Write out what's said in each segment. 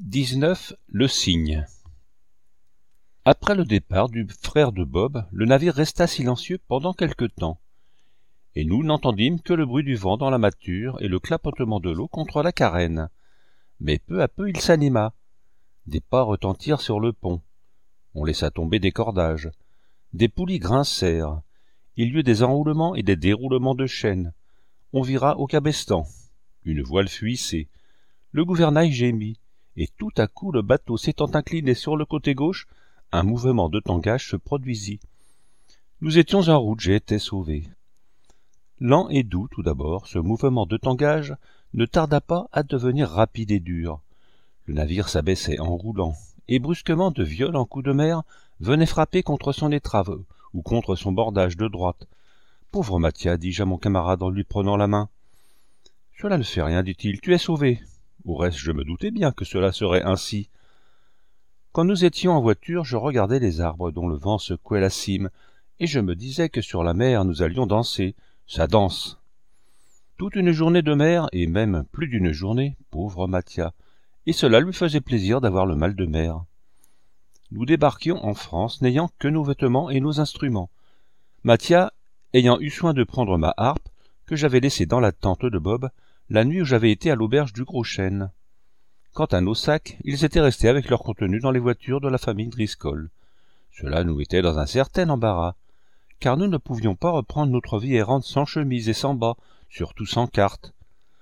19. Le cygne. Après le départ du frère de Bob, le navire resta silencieux pendant quelque temps, et nous n'entendîmes que le bruit du vent dans la mâture et le clapotement de l'eau contre la carène. Mais peu à peu il s'anima. Des pas retentirent sur le pont. On laissa tomber des cordages. Des poulies grincèrent. Il y eut des enroulements et des déroulements de chaînes. On vira au cabestan. Une voile fut hissée. Le gouvernail gémit. Et tout à coup le bateau s'étant incliné sur le côté gauche, un mouvement de tangage se produisit. Nous étions en route, j'ai été sauvé. Lent et doux tout d'abord, ce mouvement de tangage ne tarda pas à devenir rapide et dur. Le navire s'abaissait en roulant, et brusquement de violents coups de mer venaient frapper contre son étrave ou contre son bordage de droite. « Pauvre Mathia, dis-je à mon camarade en lui prenant la main. « Cela ne fait rien, dit-il, tu es sauvé. » Au reste, je me doutais bien que cela serait ainsi. Quand nous étions en voiture, je regardais les arbres dont le vent secouait la cime, et je me disais que sur la mer nous allions danser. Ça danse. Toute une journée de mer, et même plus d'une journée, pauvre Mathia, et cela lui faisait plaisir d'avoir le mal de mer. Nous débarquions en France, n'ayant que nos vêtements et nos instruments. Mathia ayant eu soin de prendre ma harpe, que j'avais laissée dans la tente de Bob, la nuit où j'avais été à l'auberge du Gros Chêne. Quant à nos sacs, ils étaient restés avec leur contenu dans les voitures de la famille Driscoll. Cela nous mettait dans un certain embarras, car nous ne pouvions pas reprendre notre vie errante sans chemise et sans bas, surtout sans carte.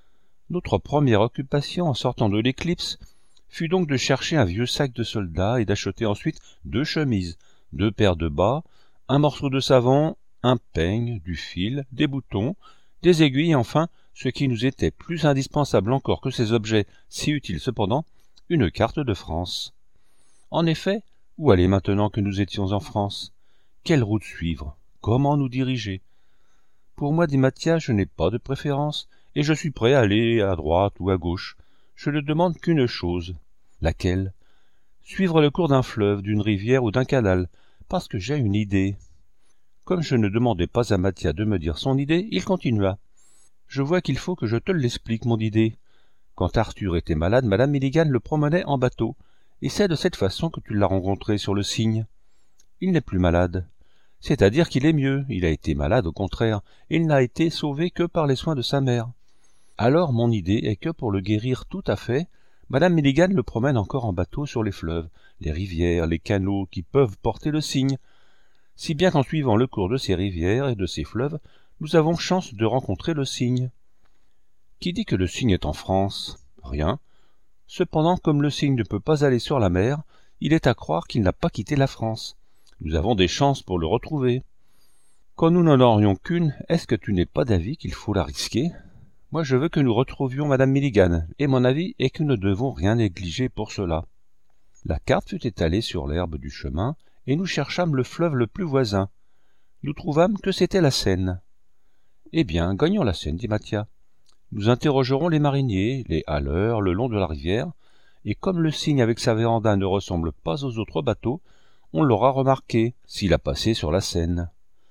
Notre première occupation en sortant de l'éclipse fut donc de chercher un vieux sac de soldat et d'acheter ensuite 2 chemises, 2 paires de bas, un morceau de savon, un peigne, du fil, des boutons, des aiguilles et enfin, ce qui nous était plus indispensable encore que ces objets, si utiles cependant, une carte de France. En effet, où aller maintenant que nous étions en France? Quelle route suivre? Comment nous diriger? Pour moi, dit Mathia, je n'ai pas de préférence, et je suis prêt à aller à droite ou à gauche. Je ne demande qu'une chose. Laquelle? Suivre le cours d'un fleuve, d'une rivière ou d'un canal, parce que j'ai une idée. Comme je ne demandais pas à Mathia de me dire son idée, il continua. Je vois qu'il faut que je te l'explique, mon idée. Quand Arthur était malade, Madame Milligan le promenait en bateau, et c'est de cette façon que tu l'as rencontré sur le Cygne. Il n'est plus malade. C'est-à-dire qu'il est mieux, il a été malade au contraire, et il n'a été sauvé que par les soins de sa mère. Alors mon idée est que pour le guérir tout à fait, Madame Milligan le promène encore en bateau sur les fleuves, les rivières, les canaux qui peuvent porter le Cygne, si bien qu'en suivant le cours de ces rivières et de ces fleuves, nous avons chance de rencontrer le Cygne. Qui dit que le Cygne est en France? Rien. Cependant, comme le Cygne ne peut pas aller sur la mer, il est à croire qu'il n'a pas quitté la France. Nous avons des chances pour le retrouver. Quand nous n'en aurions qu'une, est-ce que tu n'es pas d'avis qu'il faut la risquer? Moi je veux que nous retrouvions Madame Milligan, et mon avis est que nous ne devons rien négliger pour cela. La carte fut étalée sur l'herbe du chemin, et nous cherchâmes le fleuve le plus voisin. Nous trouvâmes que c'était la Seine. Eh bien, gagnons la Seine, dit Mathia. Nous interrogerons les mariniers, les haleurs, le long de la rivière, et comme le Cygne avec sa véranda ne ressemble pas aux autres bateaux, on l'aura remarqué s'il a passé sur la Seine.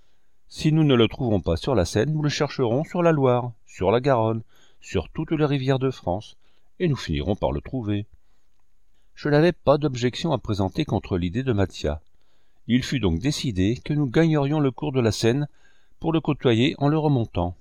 Si nous ne le trouvons pas sur la Seine, nous le chercherons sur la Loire, sur la Garonne, sur toutes les rivières de France, et nous finirons par le trouver. Je n'avais pas d'objection à présenter contre l'idée de Mathia. Il fut donc décidé que nous gagnerions le cours de la Seine pour le côtoyer en le remontant.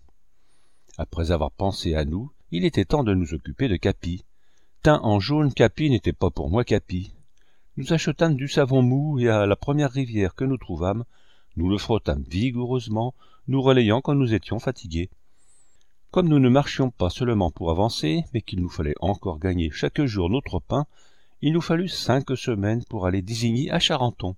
Après avoir pensé à nous, il était temps de nous occuper de Capi. Teint en jaune, Capi n'était pas pour moi Capi. Nous achetâmes du savon mou et à la première rivière que nous trouvâmes, nous le frottâmes vigoureusement, nous relayant quand nous étions fatigués. Comme nous ne marchions pas seulement pour avancer, mais qu'il nous fallait encore gagner chaque jour notre pain, il nous fallut 5 semaines pour aller d'Isigny à Charenton.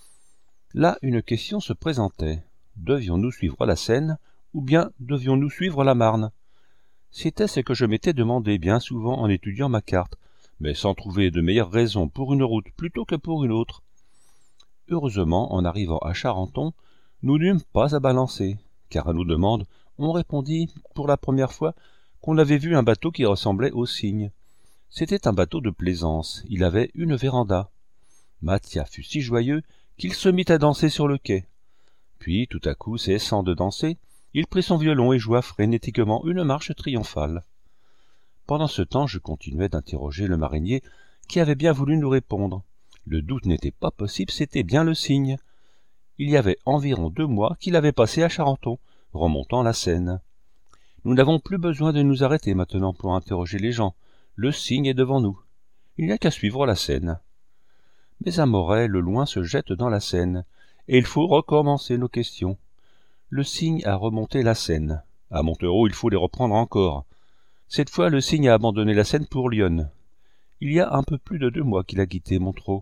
Là, une question se présentait. Devions-nous suivre la Seine, ou bien devions-nous suivre la Marne? C'était ce que je m'étais demandé bien souvent en étudiant ma carte, mais sans trouver de meilleure raison pour une route plutôt que pour une autre. Heureusement, en arrivant à Charenton, nous n'eûmes pas à balancer, car à nos demandes, on répondit pour la première fois qu'on avait vu un bateau qui ressemblait au Cygne. C'était un bateau de plaisance, il avait une véranda. Mathia fut si joyeux qu'il se mit à danser sur le quai. Puis, tout à coup, cessant de danser, il prit son violon et joua frénétiquement une marche triomphale. Pendant ce temps, je continuais d'interroger le marinier qui avait bien voulu nous répondre. Le doute n'était pas possible, c'était bien le cygne. Il y avait environ 2 mois qu'il avait passé à Charenton, remontant la Seine. Nous n'avons plus besoin de nous arrêter maintenant pour interroger les gens. Le cygne est devant nous. Il n'y a qu'à suivre la Seine. Mais à Morez, le loin se jette dans la Seine, et il faut recommencer nos questions. Le cygne a remonté la Seine. À Montereau, il faut les reprendre encore. Cette fois, le cygne a abandonné la Seine pour Lyon. Il y a un peu plus de 2 mois qu'il a quitté Montereau.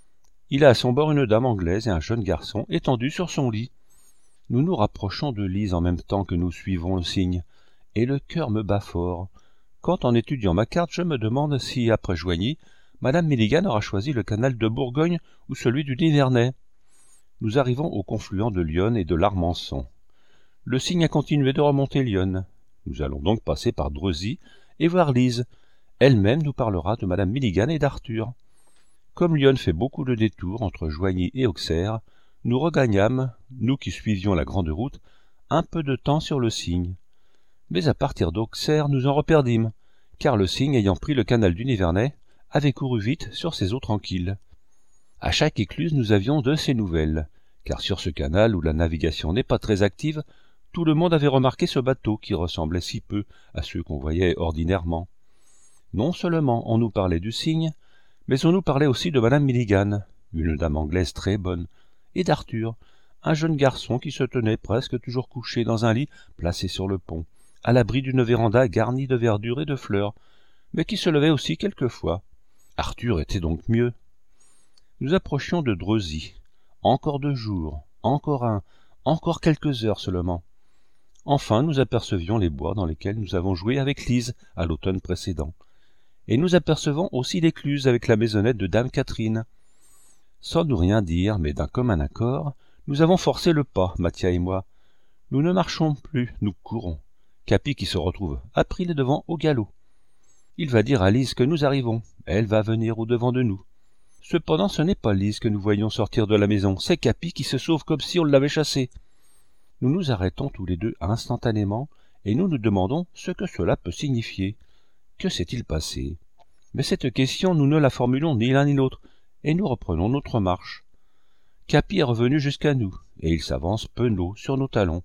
Il a à son bord une dame anglaise et un jeune garçon étendu sur son lit. Nous nous rapprochons de Lise en même temps que nous suivons le cygne, et le cœur me bat fort. Quand, en étudiant ma carte, je me demande si, après Joigny, Madame Milligan aura choisi le canal de Bourgogne ou celui du Nivernais. Nous arrivons au confluent de Lyon et de l'Armançon. Le cygne a continué de remonter Lyon. Nous allons donc passer par Dreuzy et voir Lise. Elle-même nous parlera de Madame Milligan et d'Arthur. Comme Lyon fait beaucoup de détours entre Joigny et Auxerre, nous regagnâmes, nous qui suivions la grande route, un peu de temps sur le cygne. Mais à partir d'Auxerre, nous en reperdîmes, car le cygne, ayant pris le canal du Nivernais, avait couru vite sur ses eaux tranquilles. À chaque écluse, nous avions de ces nouvelles, car sur ce canal où la navigation n'est pas très active, tout le monde avait remarqué ce bateau qui ressemblait si peu à ceux qu'on voyait ordinairement. Non seulement on nous parlait du cygne, mais on nous parlait aussi de Madame Milligan, une dame anglaise très bonne, et d'Arthur, un jeune garçon qui se tenait presque toujours couché dans un lit placé sur le pont, à l'abri d'une véranda garnie de verdure et de fleurs, mais qui se levait aussi quelquefois. Arthur était donc mieux. Nous approchions de Dreuzy. Encore 2 jours, encore un, encore quelques heures seulement. Enfin, nous apercevions les bois dans lesquels nous avons joué avec Lise à l'automne précédent. Et nous apercevons aussi l'écluse avec la maisonnette de Dame Catherine. Sans nous rien dire, mais d'un commun accord, nous avons forcé le pas, Mathia et moi. Nous ne marchons plus, nous courons. Capi, qui se retrouve, a pris les devants au galop. Il va dire à Lise que nous arrivons. Elle va venir au-devant de nous. Cependant, ce n'est pas Lise que nous voyons sortir de la maison, c'est Capi qui se sauve comme si on l'avait chassé. Nous nous arrêtons tous les deux instantanément, et nous nous demandons ce que cela peut signifier. Que s'est-il passé? Mais cette question, nous ne la formulons ni l'un ni l'autre, et nous reprenons notre marche. Capi est revenu jusqu'à nous, et il s'avance penaud sur nos talons.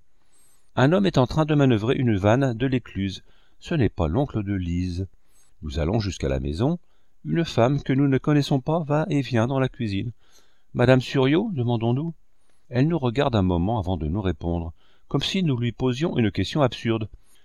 Un homme est en train de manœuvrer une vanne de l'écluse. Ce n'est pas l'oncle de Lise. Nous allons jusqu'à la maison. Une femme que nous ne connaissons pas va et vient dans la cuisine. « Madame Suriot ?» demandons-nous. Elle nous regarde un moment avant de nous répondre, comme si nous lui posions une question absurde.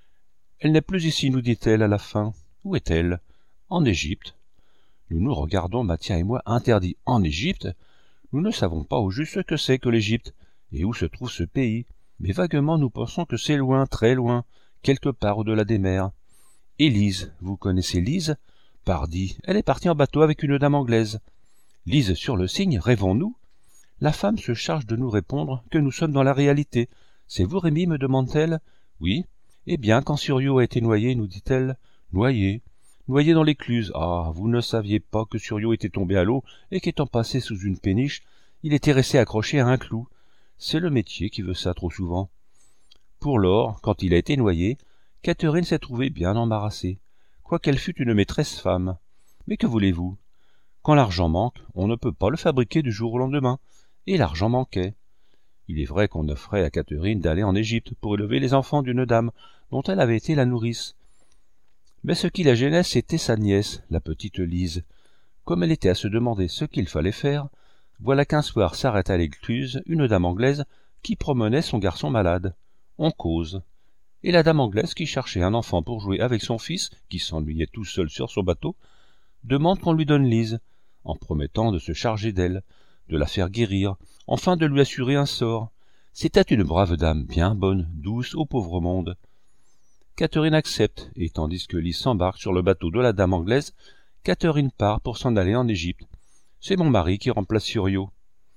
« Elle n'est plus ici, nous dit-elle à la fin. Où est-elle ? En Égypte. » Nous nous regardons, Mathia et moi, interdits. En Égypte ? Nous ne savons pas au juste ce que c'est que l'Égypte, et où se trouve ce pays, mais vaguement nous pensons que c'est loin, très loin, quelque part au-delà des mers. Et Lise, vous connaissez Lise ? Pardi, elle est partie en bateau avec une dame anglaise. Lise sur le cygne, rêvons-nous ? La femme se charge de nous répondre que nous sommes dans la réalité. C'est vous, Rémy, me demande-t-elle. Oui. Eh bien, quand Suriot a été noyé, nous dit-elle. Noyé. Noyé dans l'écluse. Ah, vous ne saviez pas que Suriot était tombé à l'eau et qu'étant passé sous une péniche, il était resté accroché à un clou. C'est le métier qui veut ça trop souvent. Pour lors, quand il a été noyé, Catherine s'est trouvée bien embarrassée, quoiqu'elle fût une maîtresse femme. Mais que voulez-vous? Quand l'argent manque, on ne peut pas le fabriquer du jour au lendemain, et l'argent manquait. Il est vrai qu'on offrait à Catherine d'aller en Égypte pour élever les enfants d'une dame dont elle avait été la nourrice. Mais ce qui la gênait, c'était sa nièce, la petite Lise. Comme elle était à se demander ce qu'il fallait faire, voilà qu'un soir s'arrête à l'écluse une dame anglaise qui promenait son garçon malade. On cause. Et la dame anglaise, qui cherchait un enfant pour jouer avec son fils, qui s'ennuyait tout seul sur son bateau, demande qu'on lui donne Lise, en promettant de se charger d'elle, de la faire guérir, enfin de lui assurer un sort. C'était une brave dame, bien bonne, douce au pauvre monde. Catherine accepte, et tandis que Lise s'embarque sur le bateau de la dame anglaise, Catherine part pour s'en aller en Égypte. C'est mon mari qui remplace Suriot.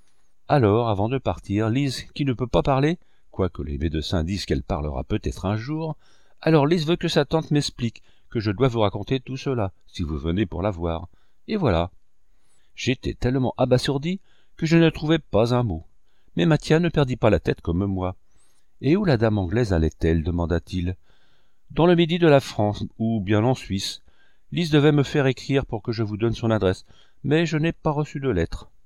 Alors, avant de partir, Lise, qui ne peut pas parler, quoique les médecins disent qu'elle parlera peut-être un jour, alors Lise veut que sa tante m'explique, que je dois vous raconter tout cela, si vous venez pour la voir. Et voilà. J'étais tellement abasourdi que je ne trouvais pas un mot. Mais Mathia ne perdit pas la tête comme moi. « Et où la dame anglaise allait-elle » demanda-t-il. « Dans le midi de la France, ou bien en Suisse. Lise devait me faire écrire pour que je vous donne son adresse, mais je n'ai pas reçu de lettre.